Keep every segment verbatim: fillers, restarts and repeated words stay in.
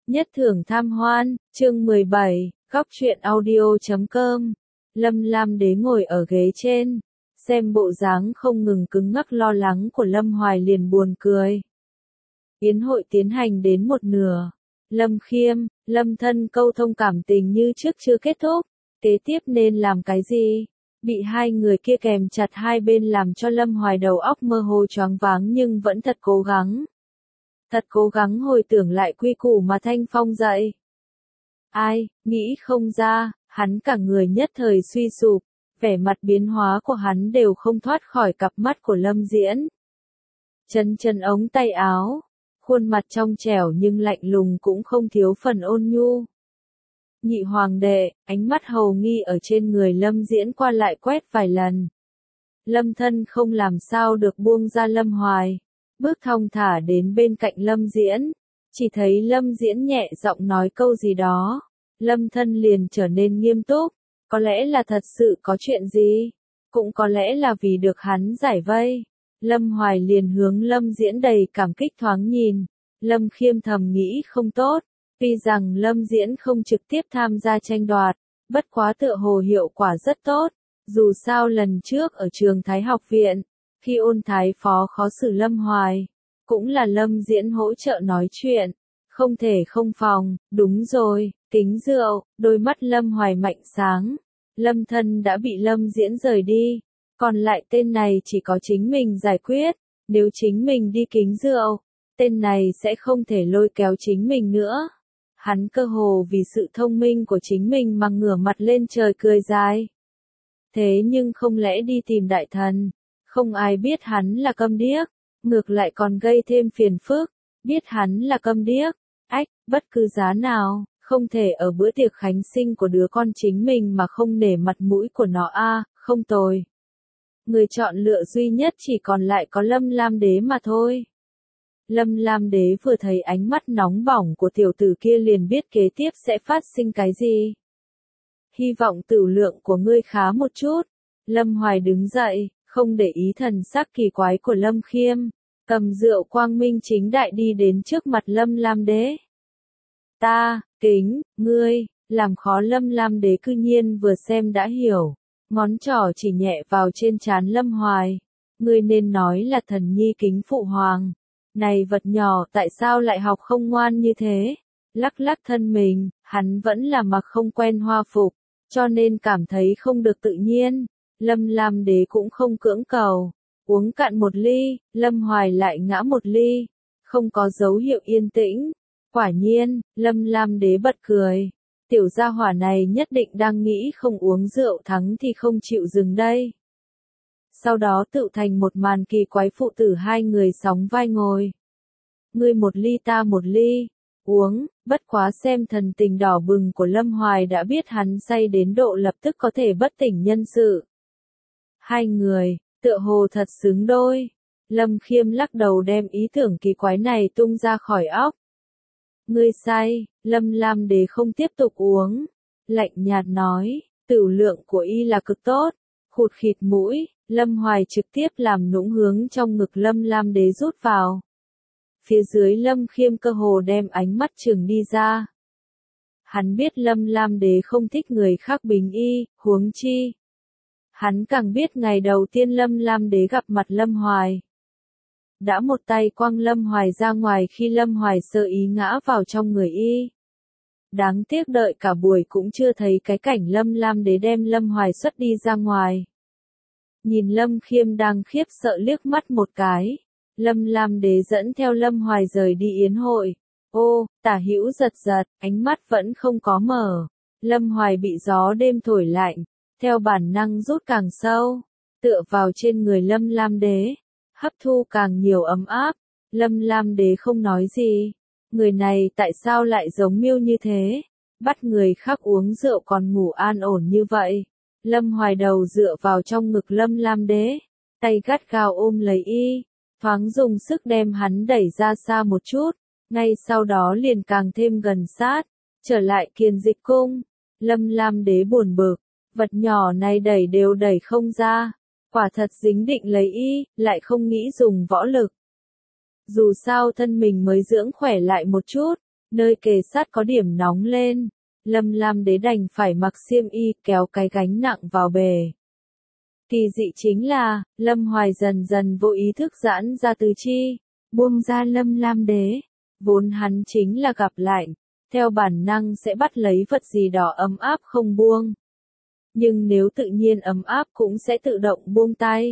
Nhất thưởng tham hoan, chương mười bảy, góc truyện audio chấm com. Lâm Lam Đế ngồi ở ghế trên, xem bộ dáng không ngừng cứng ngắc lo lắng của Lâm Hoài liền buồn cười. Yến hội tiến hành đến một nửa, Lâm Khiêm, Lâm Thân câu thông cảm tình như trước chưa kết thúc, kế tiếp nên làm cái gì? Bị hai người kia kèm chặt hai bên làm cho Lâm Hoài đầu óc mơ hồ choáng váng nhưng vẫn thật cố gắng. Thật cố gắng hồi tưởng lại quy củ mà Thanh Phong dạy. Ai, nghĩ không ra, hắn cả người nhất thời suy sụp, vẻ mặt biến hóa của hắn đều không thoát khỏi cặp mắt của Lâm Diễn. Chân chân ống tay áo, khuôn mặt trong trẻo nhưng lạnh lùng cũng không thiếu phần ôn nhu. Nhị hoàng đệ, ánh mắt hầu nghi ở trên người Lâm Diễn qua lại quét vài lần. Lâm Thân không làm sao được buông ra Lâm Hoài, bước thong thả đến bên cạnh Lâm Diễn, chỉ thấy Lâm Diễn nhẹ giọng nói câu gì đó, Lâm Thân liền trở nên nghiêm túc, có lẽ là thật sự có chuyện gì, cũng có lẽ là vì được hắn giải vây. Lâm Hoài liền hướng Lâm Diễn đầy cảm kích thoáng nhìn, Lâm Khiêm thầm nghĩ không tốt, tuy rằng Lâm Diễn không trực tiếp tham gia tranh đoạt, bất quá tựa hồ hiệu quả rất tốt, dù sao lần trước ở trường Thái học viện, khi ôn thái phó khó xử Lâm Hoài, cũng là Lâm Diễn hỗ trợ nói chuyện, không thể không phòng, đúng rồi, kính rượu, đôi mắt Lâm Hoài mạnh sáng, Lâm Thân đã bị Lâm Diễn rời đi, còn lại tên này chỉ có chính mình giải quyết, nếu chính mình đi kính rượu, tên này sẽ không thể lôi kéo chính mình nữa. Hắn cơ hồ vì sự thông minh của chính mình mà ngửa mặt lên trời cười dài. Thế nhưng không lẽ đi tìm đại thần, không ai biết hắn là câm điếc, ngược lại còn gây thêm phiền phức, biết hắn là câm điếc, ách, bất cứ giá nào, không thể ở bữa tiệc khánh sinh của đứa con chính mình mà không nể mặt mũi của nó a, à, không tồi. Người chọn lựa duy nhất chỉ còn lại có Lâm Lam Đế mà thôi. Lâm Lam Đế vừa thấy ánh mắt nóng bỏng của tiểu tử kia liền biết kế tiếp sẽ phát sinh cái gì. Hy vọng tửu lượng của ngươi khá một chút. Lâm Hoài đứng dậy, không để ý thần sắc kỳ quái của Lâm Khiêm, cầm rượu quang minh chính đại đi đến trước mặt Lâm Lam Đế. Ta, kính, ngươi, làm khó Lâm Lam Đế cư nhiên vừa xem đã hiểu, ngón trỏ chỉ nhẹ vào trên trán Lâm Hoài. Ngươi nên nói là thần nhi kính phụ hoàng. Này vật nhỏ tại sao lại học không ngoan như thế? Lắc lắc thân mình, hắn vẫn là mặc không quen hoa phục, cho nên cảm thấy không được tự nhiên. Lâm Lam Đế cũng không cưỡng cầu, uống cạn một ly, Lâm Hoài lại ngã một ly, không có dấu hiệu yên tĩnh. Quả nhiên, Lâm Lam Đế bật cười, tiểu gia hỏa này nhất định đang nghĩ không uống rượu thắng thì không chịu dừng đây. Sau đó tự thành một màn kỳ quái phụ tử hai người sóng vai ngồi. Ngươi một ly ta một ly, uống, bất quá xem thần tình đỏ bừng của Lâm Hoài đã biết hắn say đến độ lập tức có thể bất tỉnh nhân sự. Hai người, tựa hồ thật xứng đôi. Lâm Khiêm lắc đầu đem ý tưởng kỳ quái này tung ra khỏi óc. Ngươi say, Lâm Lam Đế không tiếp tục uống. Lạnh nhạt nói, tửu lượng của y là cực tốt. Khụt khịt mũi, Lâm Hoài trực tiếp làm nũng hướng trong ngực Lâm Lam Đế rút vào. Phía dưới Lâm Khiêm cơ hồ đem ánh mắt trừng đi ra. Hắn biết Lâm Lam Đế không thích người khác bình y, huống chi. Hắn càng biết ngày đầu tiên Lâm Lam Đế gặp mặt Lâm Hoài. Đã một tay quăng Lâm Hoài ra ngoài khi Lâm Hoài sơ ý ngã vào trong người y. Đáng tiếc đợi cả buổi cũng chưa thấy cái cảnh Lâm Lam Đế đem Lâm Hoài xuất đi ra ngoài. Nhìn Lâm Khiêm đang khiếp sợ liếc mắt một cái. Lâm Lam Đế dẫn theo Lâm Hoài rời đi yến hội. Ô, tả hữu giật giật, ánh mắt vẫn không có mở. Lâm Hoài bị gió đêm thổi lạnh, theo bản năng rút càng sâu, tựa vào trên người Lâm Lam Đế, hấp thu càng nhiều ấm áp. Lâm Lam Đế không nói gì. Người này tại sao lại giống Miêu như thế? Bắt người khác uống rượu còn ngủ an ổn như vậy. Lâm Hoài đầu dựa vào trong ngực Lâm Lam Đế, tay gắt gao ôm lấy y, thoáng dùng sức đem hắn đẩy ra xa một chút, ngay sau đó liền càng thêm gần sát, trở lại Kiền Dịch cung. Lâm Lam Đế buồn bực, vật nhỏ này đẩy đều đẩy không ra, quả thật dính định lấy y, lại không nghĩ dùng võ lực. Dù sao thân mình mới dưỡng khỏe lại một chút, Nơi kề sát có điểm nóng lên, Lâm Lam Đế đành phải mặc xiêm y kéo cái gánh nặng vào bể. Kỳ dị chính là, Lâm Hoài dần dần vô ý thức giãn ra tứ chi, buông ra Lâm Lam Đế. Vốn hắn chính là gặp lạnh, theo bản năng sẽ bắt lấy vật gì đó ấm áp không buông. Nhưng nếu tự nhiên ấm áp cũng sẽ tự động buông tay.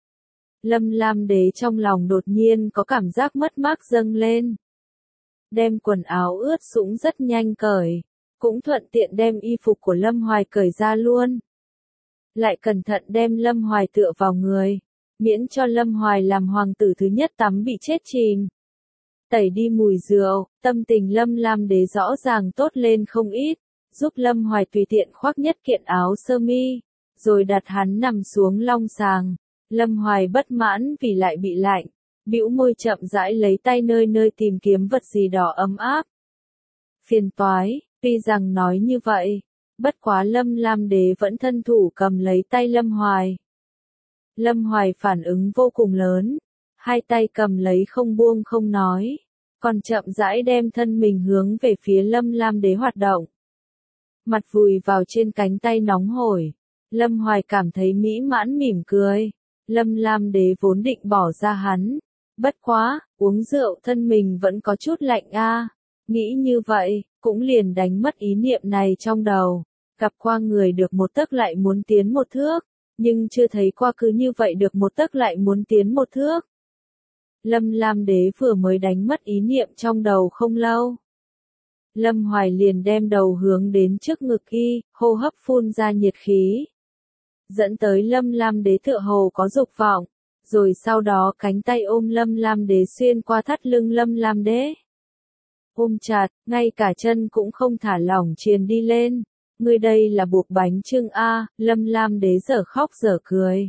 Lâm Lam Đế trong lòng đột nhiên có cảm giác mất mát dâng lên. Đem quần áo ướt sũng rất nhanh cởi, cũng thuận tiện đem y phục của Lâm Hoài cởi ra luôn. Lại cẩn thận đem Lâm Hoài tựa vào người, miễn cho Lâm Hoài làm hoàng tử thứ nhất tắm bị chết chìm. Tẩy đi mùi rượu, tâm tình Lâm Lam Đế rõ ràng tốt lên không ít, giúp Lâm Hoài tùy tiện khoác nhất kiện áo sơ mi, rồi đặt hắn nằm xuống long sàng. Lâm Hoài bất mãn vì lại bị lạnh, bĩu môi chậm rãi lấy tay nơi nơi tìm kiếm vật gì đó ấm áp. Phiền toái, tuy rằng nói như vậy, bất quá Lâm Lam Đế vẫn thân thủ cầm lấy tay Lâm Hoài. Lâm Hoài phản ứng vô cùng lớn, hai tay cầm lấy không buông không nói, còn chậm rãi đem thân mình hướng về phía Lâm Lam Đế hoạt động. Mặt vùi vào trên cánh tay nóng hổi, Lâm Hoài cảm thấy mỹ mãn mỉm cười. Lâm Lam Đế vốn định bỏ ra hắn, bất quá, uống rượu thân mình vẫn có chút lạnh a. Nghĩ như vậy, cũng liền đánh mất ý niệm này trong đầu. Gặp qua người được một tấc lại muốn tiến một thước, nhưng chưa thấy qua cứ như vậy được một tấc lại muốn tiến một thước. Lâm Lam Đế vừa mới đánh mất ý niệm trong đầu không lâu. Lâm Hoài liền đem đầu hướng đến trước ngực y, hô hấp phun ra nhiệt khí. Dẫn tới Lâm Lam Đế tựa hồ có dục vọng, rồi sau đó cánh tay ôm Lâm Lam Đế xuyên qua thắt lưng Lâm Lam Đế. Ôm chặt, ngay cả chân cũng không thả lỏng triền đi lên. Ngươi đây là buộc bánh chưng a, Lâm Lam Đế dở khóc dở cười.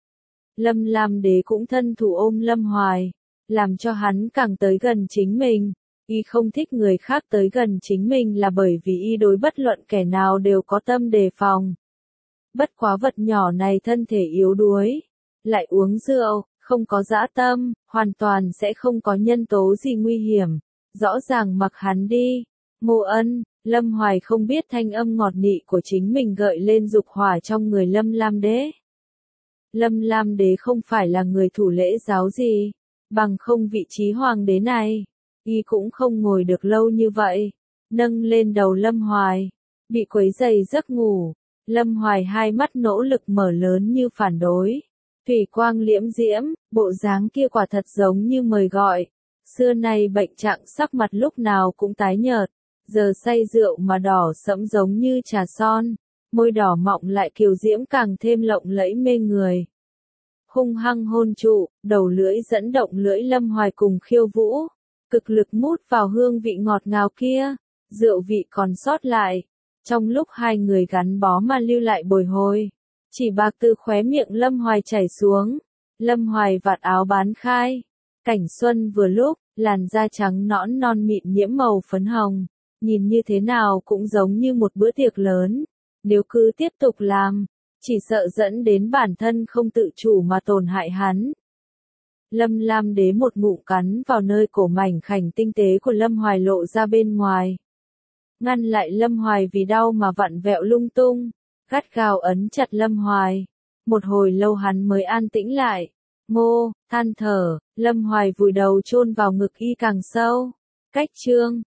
Lâm Lam Đế cũng thân thủ ôm Lâm Hoài, làm cho hắn càng tới gần chính mình. Y không thích người khác tới gần chính mình là bởi vì y đối bất luận kẻ nào đều có tâm đề phòng. Bất quá vật nhỏ này thân thể yếu đuối, lại uống rượu, không có dã tâm, hoàn toàn sẽ không có nhân tố gì nguy hiểm. Rõ ràng mặc hắn đi. Mộ Ân, Lâm Hoài không biết thanh âm ngọt nị của chính mình gợi lên dục hỏa trong người Lâm Lam Đế. Lâm Lam Đế không phải là người thủ lễ giáo gì, bằng không vị trí hoàng đế này, y cũng không ngồi được lâu như vậy. Nâng lên đầu Lâm Hoài, bị quấy dày giấc ngủ. Lâm Hoài hai mắt nỗ lực mở lớn như phản đối. Thủy quang liễm diễm, bộ dáng kia quả thật giống như mời gọi. Xưa nay bệnh trạng sắc mặt lúc nào cũng tái nhợt, giờ say rượu mà đỏ sẫm giống như trà son, môi đỏ mọng lại kiều diễm càng thêm lộng lẫy mê người. Hung hăng hôn trụ, đầu lưỡi dẫn động lưỡi Lâm Hoài cùng khiêu vũ, cực lực mút vào hương vị ngọt ngào kia, rượu vị còn sót lại. Trong lúc hai người gắn bó mà lưu lại bồi hồi, chỉ bạc từ khóe miệng Lâm Hoài chảy xuống. Lâm Hoài vạt áo bán khai, cảnh xuân vừa lúc, làn da trắng nõn non mịn nhiễm màu phấn hồng, nhìn như thế nào cũng giống như một bữa tiệc lớn. Nếu cứ tiếp tục làm, chỉ sợ dẫn đến bản thân không tự chủ mà tổn hại hắn. Lâm Lam Đế một ngụm cắn vào nơi cổ mảnh khảnh tinh tế của Lâm Hoài lộ ra bên ngoài. Ngăn lại Lâm Hoài vì đau mà vặn vẹo lung tung, gắt gao ấn chặt Lâm Hoài. Một hồi lâu hắn mới an tĩnh lại. Ngô, than thở, Lâm Hoài vùi đầu chôn vào ngực y càng sâu. Cách chương